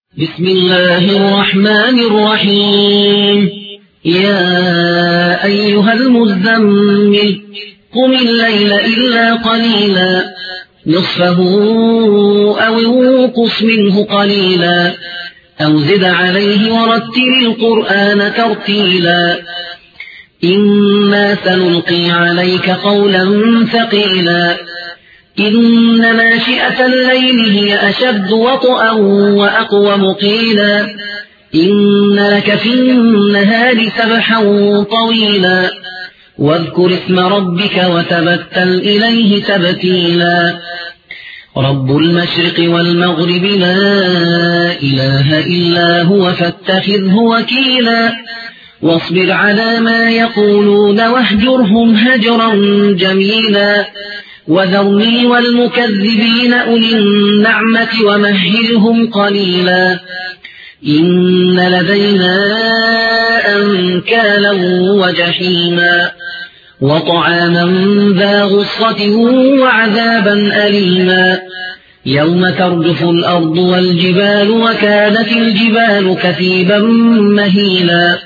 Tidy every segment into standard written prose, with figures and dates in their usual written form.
بسم الله الرحمن الرحيم يا أيها المزمل قم الليل إلا قليلا نصفه أو انقص منه قليلا أو زد عليه ورتل القرآن ترتيلا إنا سنلقي عليك قولا ثقيلا إن ناشئة الليل هي أشد وطئا وأقوم قيلا إن لك في النهار سبحا طويلا واذكر اسم ربك وتبتل إليه تبتيلا رب المشرق والمغرب لا إله إلا هو فاتخذه وكيلا واصبر على ما يقولون واهجرهم هجرا جميلا وذرني والمكذبين أولي النعمة ومهلهم قليلا إن لدينا أنكالا وجحيما وطعاما ذا غصة وعذابا أليما يوم ترجف الأرض والجبال وكانت الجبال كثيبا مهيلا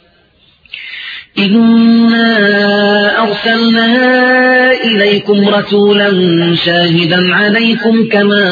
إنا أرسلنا إليكم رسولا شاهدا عليكم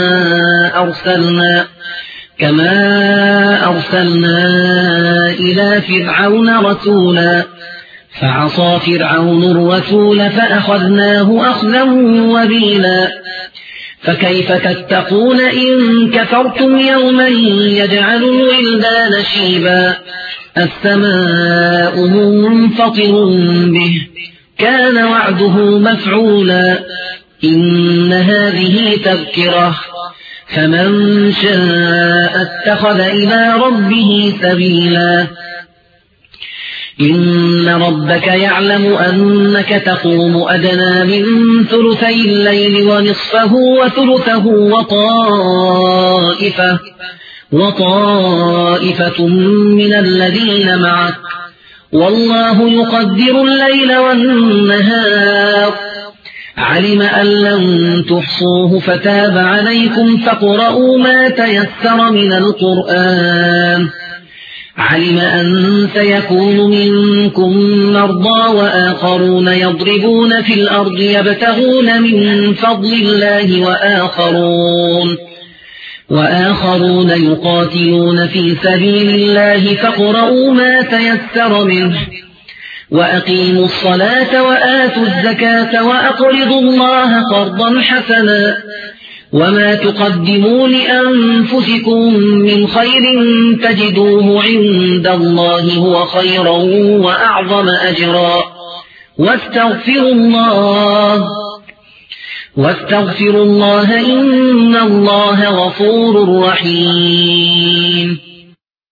كما أرسلنا إلى فرعون رسولا فعصى فرعون الرسول فأخذناه أخذا وبيلا فكيف تتقون إن كفرتم يوما يجعل الولدان شيبا السماء منفطر به كان وعده مفعولا إن هذه تذكرة فمن شاء اتخذ إلى ربه سبيلا إن ربك يعلم أنك تقوم أدنى من ثلثي الليل ونصفه وثلثه وطائفة من الذين معك والله يقدر الليل والنهار علم أن لن تحصوه فتاب عليكم فاقرؤوا ما تيسر من القرآن علم أن سيكون منكم مرضى وآخرون يضربون في الأرض يبتغون من فضل الله وآخرون يقاتلون في سبيل الله فاقرؤوا ما تيسر منه وأقيموا الصلاة وآتوا الزكاة وأقرضوا الله قرضا حسنا وما تقدموا لأنفسكم من خير تجدوه عند الله هو خيرا وأعظم أجرا واستغفروا الله إن الله غفور رحيم